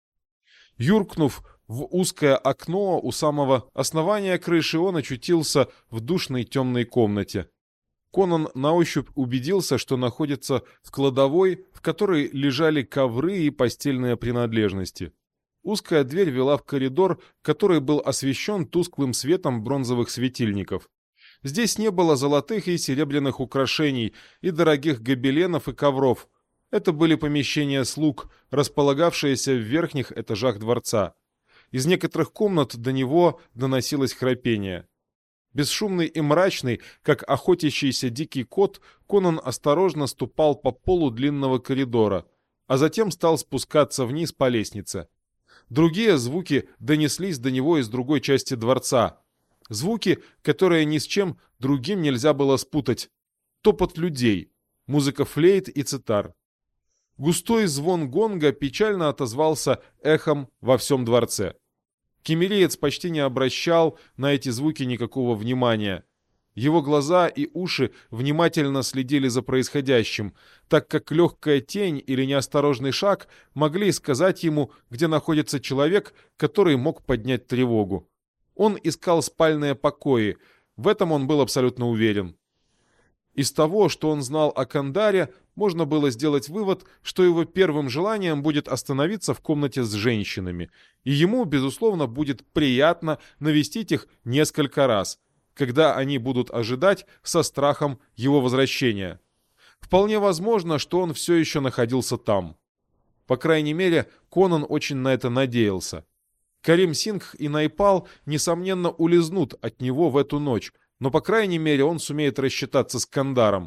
Speaker 1: Юркнув в узкое окно у самого основания крыши, он очутился в душной темной комнате. Конан на ощупь убедился, что находится в кладовой, в которой лежали ковры и постельные принадлежности. Узкая дверь вела в коридор, который был освещен тусклым светом бронзовых светильников. Здесь не было золотых и серебряных украшений и дорогих гобеленов и ковров. Это были помещения слуг, располагавшиеся в верхних этажах дворца. Из некоторых комнат до него доносилось храпение. Бесшумный и мрачный, как охотящийся дикий кот, Конан осторожно ступал по полу длинного коридора, а затем стал спускаться вниз по лестнице. Другие звуки донеслись до него из другой части дворца. Звуки, которые ни с чем другим нельзя было спутать. Топот людей, музыка флейт и цитар. Густой звон гонга печально отозвался эхом во всем дворце. Киммериец почти не обращал на эти звуки никакого внимания. Его глаза и уши внимательно следили за происходящим, так как легкая тень или неосторожный шаг могли сказать ему, где находится человек, который мог поднять тревогу. Он искал спальные покои, в этом он был абсолютно уверен. Из того, что он знал о Кандаре, можно было сделать вывод, что его первым желанием будет остановиться в комнате с женщинами, и ему, безусловно, будет приятно навестить их несколько раз, когда они будут ожидать со страхом его возвращения. Вполне возможно, что он все еще находился там. По крайней мере, Конан очень на это надеялся. Карим Сингх и Найпал, несомненно, улизнут от него в эту ночь, но, по крайней мере, он сумеет рассчитаться с Кандаром.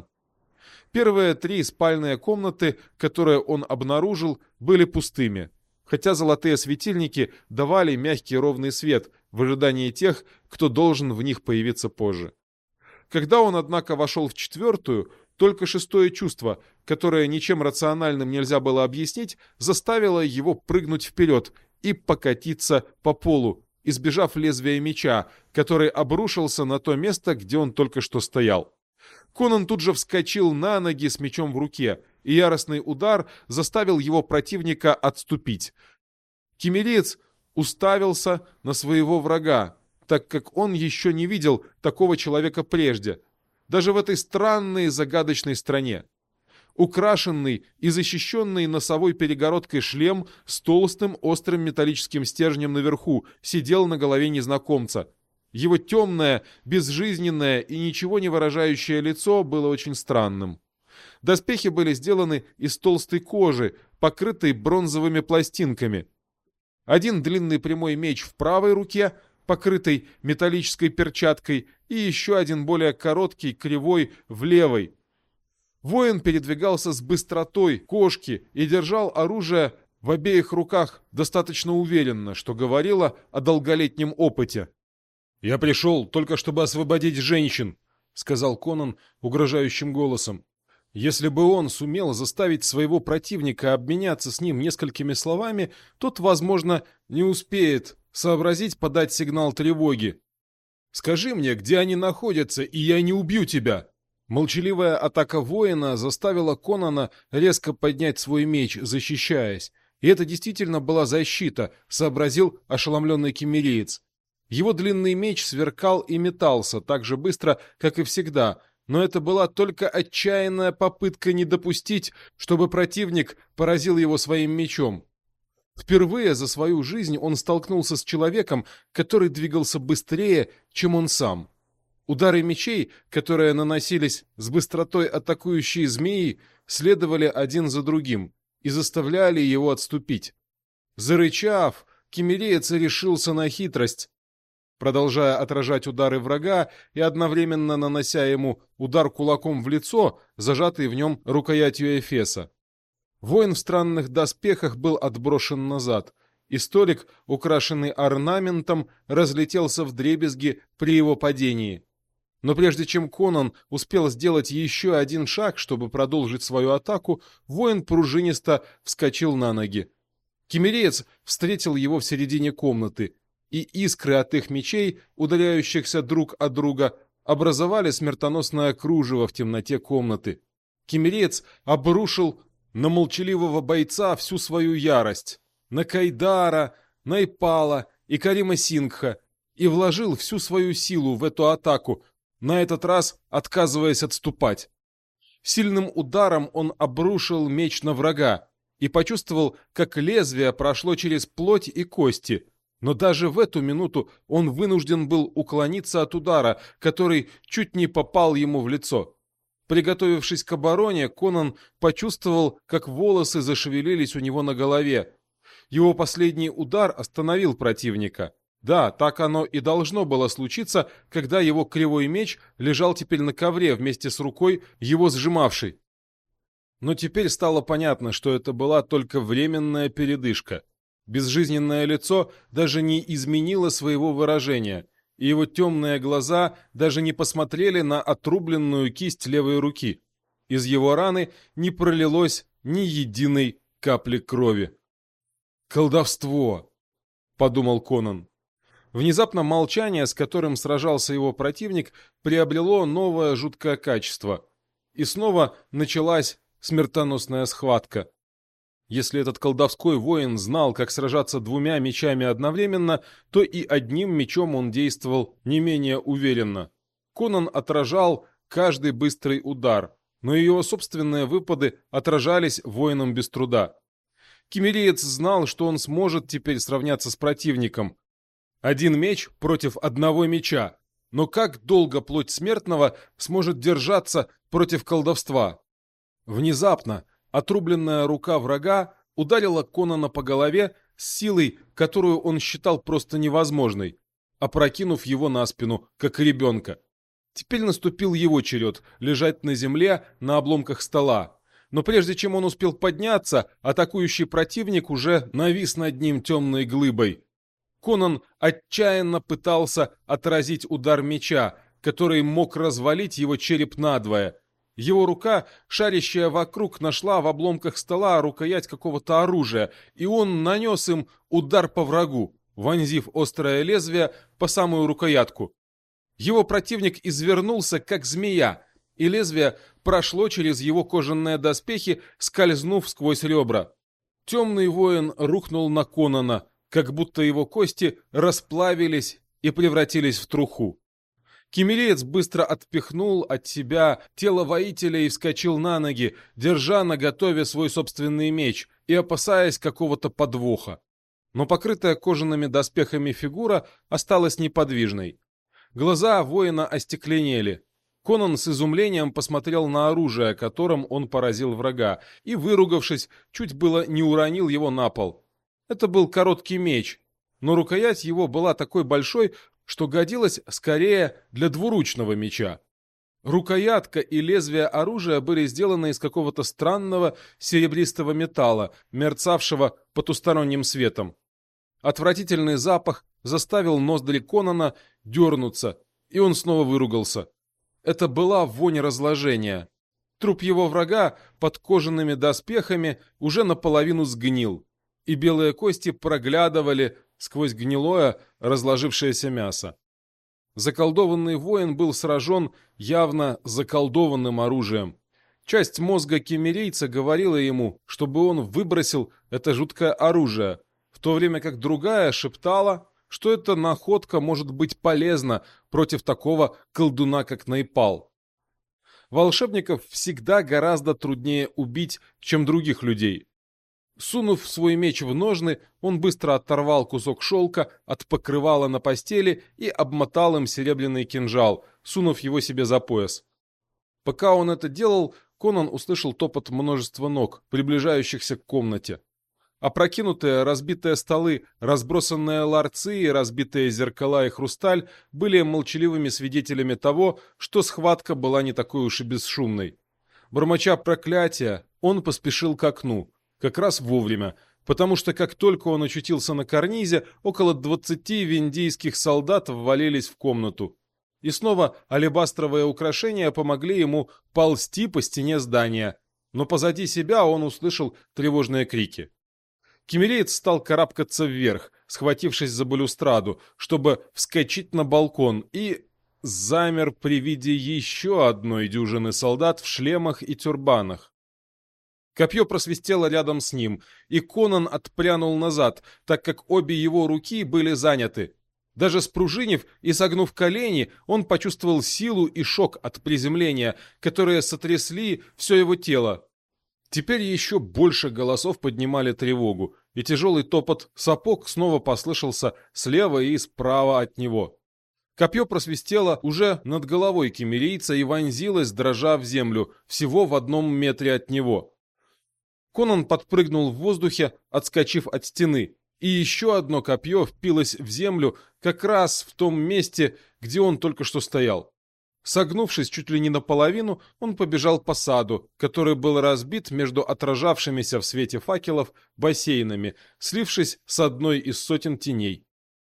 Speaker 1: Первые 3 спальные комнаты, которые он обнаружил, были пустыми, хотя золотые светильники давали мягкий ровный свет в ожидании тех, кто должен в них появиться позже. Когда он, однако, вошел в 4-ю, только 6-е чувство, которое ничем рациональным нельзя было объяснить, заставило его прыгнуть вперед и покатиться по полу, избежав лезвия меча, который обрушился на то место, где он только что стоял. Конан тут же вскочил на ноги с мечом в руке, и яростный удар заставил его противника отступить. Киммериец уставился на своего врага, так как он еще не видел такого человека прежде, даже в этой странной загадочной стране. Украшенный и защищенный носовой перегородкой шлем с толстым острым металлическим стержнем наверху сидел на голове незнакомца. Его темное, безжизненное и ничего не выражающее лицо было очень странным. Доспехи были сделаны из толстой кожи, покрытой бронзовыми пластинками. Один длинный прямой меч в правой руке, покрытый металлической перчаткой, и еще один более короткий, кривой, в левой. Воин передвигался с быстротой кошки и держал оружие в обеих руках достаточно уверенно, что говорило о долголетнем опыте. «Я пришел только чтобы освободить женщин», — сказал Конан угрожающим голосом. Если бы он сумел заставить своего противника обменяться с ним несколькими словами, тот, возможно, не успеет сообразить подать сигнал тревоги. «Скажи мне, где они находятся, и я не убью тебя!» Молчаливая атака воина заставила Конана резко поднять свой меч, защищаясь. И это действительно была защита, сообразил ошеломленный киммериец. Его длинный меч сверкал и метался так же быстро, как и всегда, но это была только отчаянная попытка не допустить, чтобы противник поразил его своим мечом. Впервые за свою жизнь он столкнулся с человеком, который двигался быстрее, чем он сам. Удары мечей, которые наносились с быстротой атакующей змеи, следовали один за другим и заставляли его отступить. Зарычав, киммериец решился на хитрость. Продолжая отражать удары врага и одновременно нанося ему удар кулаком в лицо, зажатый в нем рукоятью эфеса. Воин в странных доспехах был отброшен назад, и столик, украшенный орнаментом, разлетелся вдребезги при его падении. Но прежде чем Конан успел сделать еще один шаг, чтобы продолжить свою атаку, воин пружинисто вскочил на ноги. Киммериец встретил его в середине комнаты, и искры от их мечей, ударяющихся друг от друга, образовали смертоносное кружево в темноте комнаты. Киммериец обрушил на молчаливого бойца всю свою ярость, на Кайдара, Найпала и Карима Сингха, и вложил всю свою силу в эту атаку, на этот раз отказываясь отступать. Сильным ударом он обрушил меч на врага и почувствовал, как лезвие прошло через плоть и кости. Но даже в эту минуту он вынужден был уклониться от удара, который чуть не попал ему в лицо. Приготовившись к обороне, Конан почувствовал, как волосы зашевелились у него на голове. Его последний удар остановил противника. Да, так оно и должно было случиться, когда его кривой меч лежал теперь на ковре вместе с рукой, его сжимавшей. Но теперь стало понятно, что это была только временная передышка. Безжизненное лицо даже не изменило своего выражения, и его темные глаза даже не посмотрели на отрубленную кисть левой руки. Из его раны не пролилось ни единой капли крови. «Колдовство!» — подумал Конан. Внезапно молчание, с которым сражался его противник, приобрело новое жуткое качество. И снова началась смертоносная схватка. Если этот колдовской воин знал, как сражаться двумя мечами одновременно, то и одним мечом он действовал не менее уверенно. Конан отражал каждый быстрый удар, но его собственные выпады отражались воином без труда. Киммериец знал, что он сможет теперь сравняться с противником. Один меч против одного меча. Но как долго плоть смертного сможет держаться против колдовства? Внезапно отрубленная рука врага ударила Конана по голове, с силой, которую он считал просто невозможной, опрокинув его на спину, как ребенка. Теперь наступил его черед лежать на земле на обломках стола. Но прежде чем он успел подняться, атакующий противник уже навис над ним темной глыбой. Конан отчаянно пытался отразить удар меча, который мог развалить его череп надвое. Его рука, шарящая вокруг, нашла в обломках стола рукоять какого-то оружия, и он нанес им удар по врагу, вонзив острое лезвие по самую рукоятку. Его противник извернулся, как змея, и лезвие прошло через его кожаные доспехи, скользнув сквозь ребра. Темный воин рухнул на Конана, как будто его кости расплавились и превратились в труху. Киммереец быстро отпихнул от себя тело воителя и вскочил на ноги, держа наготове свой собственный меч и опасаясь какого-то подвоха. Но покрытая кожаными доспехами фигура осталась неподвижной. Глаза воина остекленели. Конан с изумлением посмотрел на оружие, которым он поразил врага, и, выругавшись, чуть было не уронил его на пол. Это был короткий меч, но рукоять его была такой большой, что годилась скорее для двуручного меча. Рукоятка и лезвие оружия были сделаны из какого-то странного серебристого металла, мерцавшего потусторонним светом. Отвратительный запах заставил ноздри Конана дернуться, и он снова выругался. Это была вонь разложения. Труп его врага под кожаными доспехами уже наполовину сгнил, и белые кости проглядывали сквозь гнилое, разложившееся мясо. Заколдованный воин был сражен явно заколдованным оружием. Часть мозга киммерийца говорила ему, чтобы он выбросил это жуткое оружие, в то время как другая шептала, что эта находка может быть полезна против такого колдуна, как Найпал. Волшебников всегда гораздо труднее убить, чем других людей. Сунув свой меч в ножны, он быстро оторвал кусок шелка от покрывала на постели и обмотал им серебряный кинжал, сунув его себе за пояс. Пока он это делал, Конан услышал топот множества ног, приближающихся к комнате. Опрокинутые, разбитые столы, разбросанные ларцы и разбитые зеркала и хрусталь были молчаливыми свидетелями того, что схватка была не такой уж и бесшумной. Бормоча проклятия, он поспешил к окну, как раз вовремя, потому что как только он очутился на карнизе, около 20 вендийских солдат ввалились в комнату. И снова алебастровые украшения помогли ему ползти по стене здания, но позади себя он услышал тревожные крики. Киммереец стал карабкаться вверх, схватившись за балюстраду, чтобы вскочить на балкон, и замер при виде еще одной дюжины солдат в шлемах и тюрбанах. Копье просвистело рядом с ним, и Конан отпрянул назад, так как обе его руки были заняты. Даже спружинив и согнув колени, он почувствовал силу и шок от приземления, которые сотрясли все его тело. Теперь еще больше голосов поднимали тревогу, и тяжелый топот сапог снова послышался слева и справа от него. Копье просвистело уже над головой киммерийца и вонзилось, дрожа в землю, всего в 1 метре от него. Конан подпрыгнул в воздухе, отскочив от стены, и еще одно копье впилось в землю как раз в том месте, где он только что стоял. Согнувшись чуть ли не наполовину, он побежал по саду, который был разбит между отражавшимися в свете факелов бассейнами, слившись с одной из сотен теней.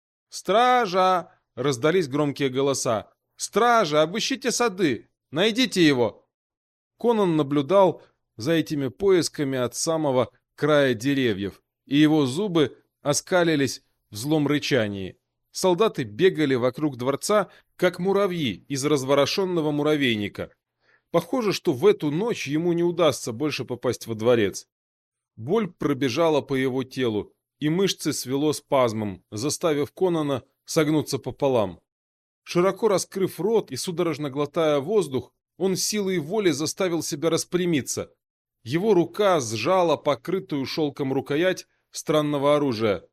Speaker 1: «Стража!» — раздались громкие голоса. «Стража, обыщите сады! Найдите его!» Конан наблюдал за этими поисками от самого края деревьев, и его зубы оскалились в злом рычании. Солдаты бегали вокруг дворца, как муравьи из разворошенного муравейника. Похоже, что в эту ночь ему не удастся больше попасть во дворец. Боль пробежала по его телу, и мышцы свело спазмом, заставив Конана согнуться пополам. Широко раскрыв рот и судорожно глотая воздух, он силой воли заставил себя распрямиться. Его рука сжала покрытую шелком рукоять странного оружия.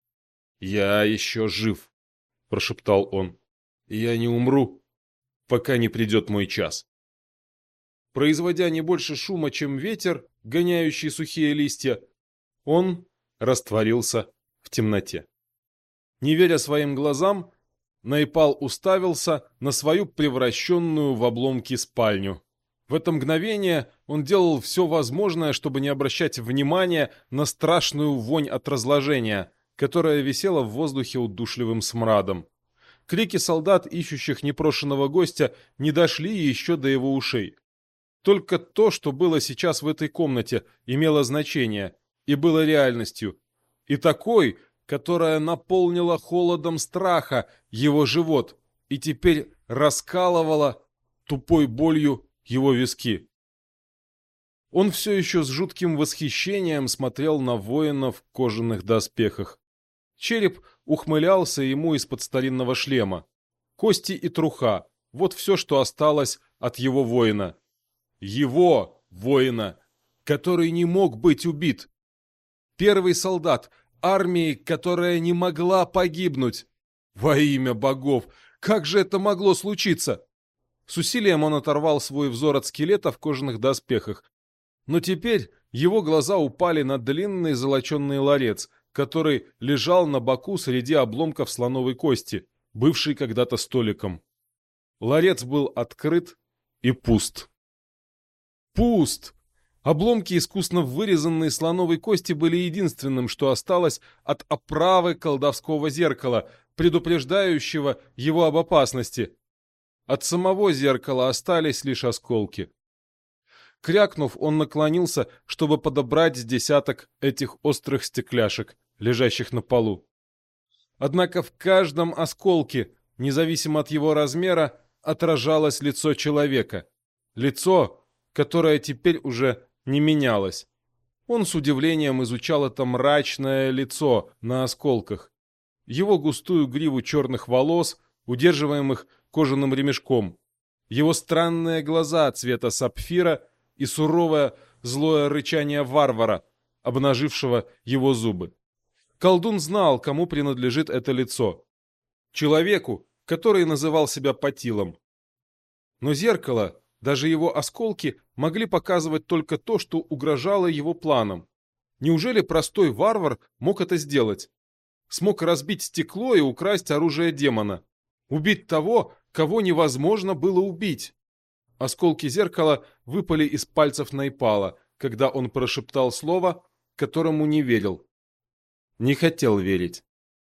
Speaker 1: «Я еще жив», — прошептал он. «Я не умру, пока не придет мой час». Производя не больше шума, чем ветер, гоняющий сухие листья, он растворился в темноте. Не веря своим глазам, Найпал уставился на свою превращенную в обломки спальню. В это мгновение он делал все возможное, чтобы не обращать внимания на страшную вонь от разложения, которая висела в воздухе удушливым смрадом. Крики солдат, ищущих непрошенного гостя, не дошли еще до его ушей. Только то, что было сейчас в этой комнате, имело значение и было реальностью. И такой, которая наполнила холодом страха его живот и теперь раскалывала тупой болью его виски. Он все еще с жутким восхищением смотрел на воина в кожаных доспехах. Череп ухмылялся ему из-под старинного шлема. Кости и труха — вот все, что осталось от его воина. Его воина, который не мог быть убит. Первый солдат армии, которая не могла погибнуть. Во имя богов, как же это могло случиться? С усилием он оторвал свой взор от скелета в кожаных доспехах. Но теперь его глаза упали на длинный золоченый ларец, который лежал на боку среди обломков слоновой кости, бывший когда-то столиком. Ларец был открыт и пуст. Пуст! Обломки искусно вырезанной слоновой кости были единственным, что осталось от оправы колдовского зеркала, предупреждающего его об опасности. От самого зеркала остались лишь осколки. Крякнув, он наклонился, чтобы подобрать с десяток этих острых стекляшек, лежащих на полу. Однако в каждом осколке, независимо от его размера, отражалось лицо человека. Лицо, которое теперь уже не менялось. Он с удивлением изучал это мрачное лицо на осколках. Его густую гриву черных волос, удерживаемых кожаным ремешком. Его странные глаза цвета сапфира и суровое злое рычание варвара, обнажившего его зубы. Колдун знал, кому принадлежит это лицо. Человеку, который называл себя Патилом. Но зеркало, даже его осколки, могли показывать только то, что угрожало его планам. Неужели простой варвар мог это сделать? Смог разбить стекло и украсть оружие демона. Убить того, кого невозможно было убить. Осколки зеркала выпали из пальцев Найпала, когда он прошептал слово, которому не верил. Не хотел верить.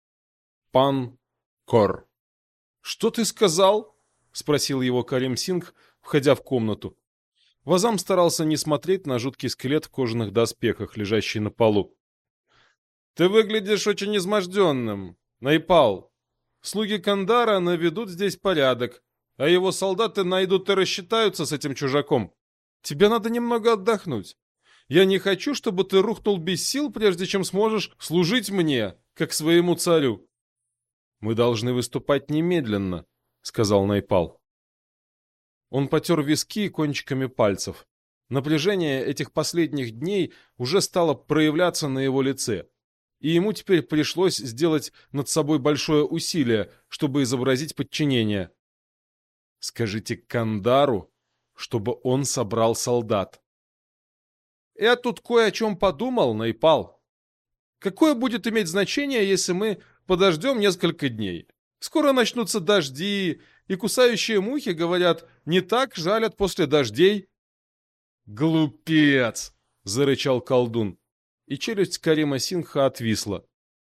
Speaker 1: Пан Кор. «Что ты сказал?» — спросил его Карим Сингх, входя в комнату. Вазам старался не смотреть на жуткий скелет в кожаных доспехах, лежащий на полу. «Ты выглядишь очень изможденным, Найпал. Слуги Кандара наведут здесь порядок, а его солдаты найдут и рассчитаются с этим чужаком. Тебе надо немного отдохнуть. Я не хочу, чтобы ты рухнул без сил, прежде чем сможешь служить мне, как своему царю». «Мы должны выступать немедленно», — сказал Найпал. Он потер виски кончиками пальцев. Напряжение этих последних дней уже стало проявляться на его лице, и ему теперь пришлось сделать над собой большое усилие, чтобы изобразить подчинение. «Скажите Кандару, чтобы он собрал солдат». «Я тут кое о чем подумал, Найпал. Какое будет иметь значение, если мы подождем несколько дней? Скоро начнутся дожди, и кусающие мухи, говорят, не так жалят после дождей». «Глупец!» — зарычал колдун, и челюсть Карима Сингха отвисла.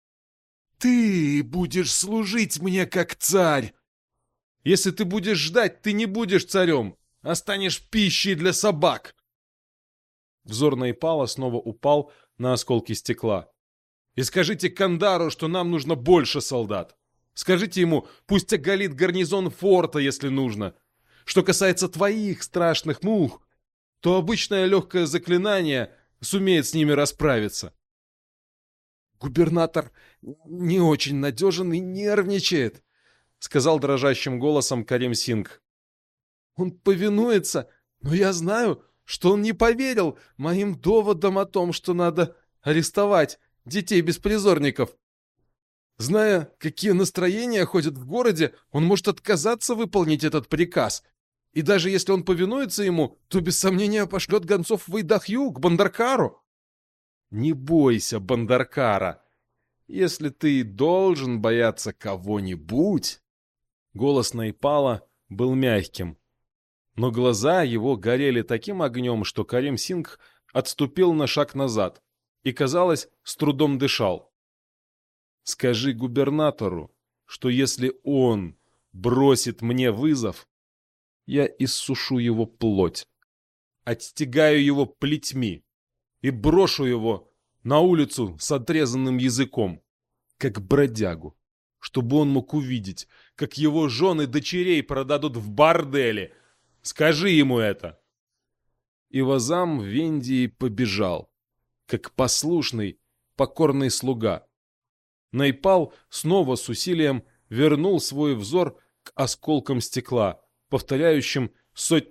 Speaker 1: «Ты будешь служить мне как царь!» «Если ты будешь ждать, ты не будешь царем, а станешь пищей для собак!» Взор Найпала снова упал на осколки стекла. «И скажите Кандару, что нам нужно больше солдат. Скажите ему, пусть оголит гарнизон форта, если нужно. Что касается твоих страшных мух, то обычное легкое заклинание сумеет с ними расправиться». «Губернатор не очень надежен и нервничает», — сказал дрожащим голосом Карим Сингх. «Он повинуется, но я знаю, что он не поверил моим доводам о том, что надо арестовать детей-беспризорников. Зная, какие настроения ходят в городе, он может отказаться выполнить этот приказ. И даже если он повинуется ему, то без сомнения пошлет гонцов в Эйдахью, к Бандаркару». «Не бойся Бандаркара. Если ты должен бояться кого-нибудь... Голос Найпала был мягким, но глаза его горели таким огнем, что Карим Сингх отступил на шаг назад и, казалось, с трудом дышал. «Скажи губернатору, что если он бросит мне вызов, я иссушу его плоть, отстегаю его плетьми и брошу его на улицу с отрезанным языком, как бродягу, чтобы он мог увидеть, как его жены дочерей продадут в борделе. Скажи ему это!» И Вазам в Индии побежал, как послушный, покорный слуга. Найпал снова с усилием вернул свой взор к осколкам стекла, повторяющим сотни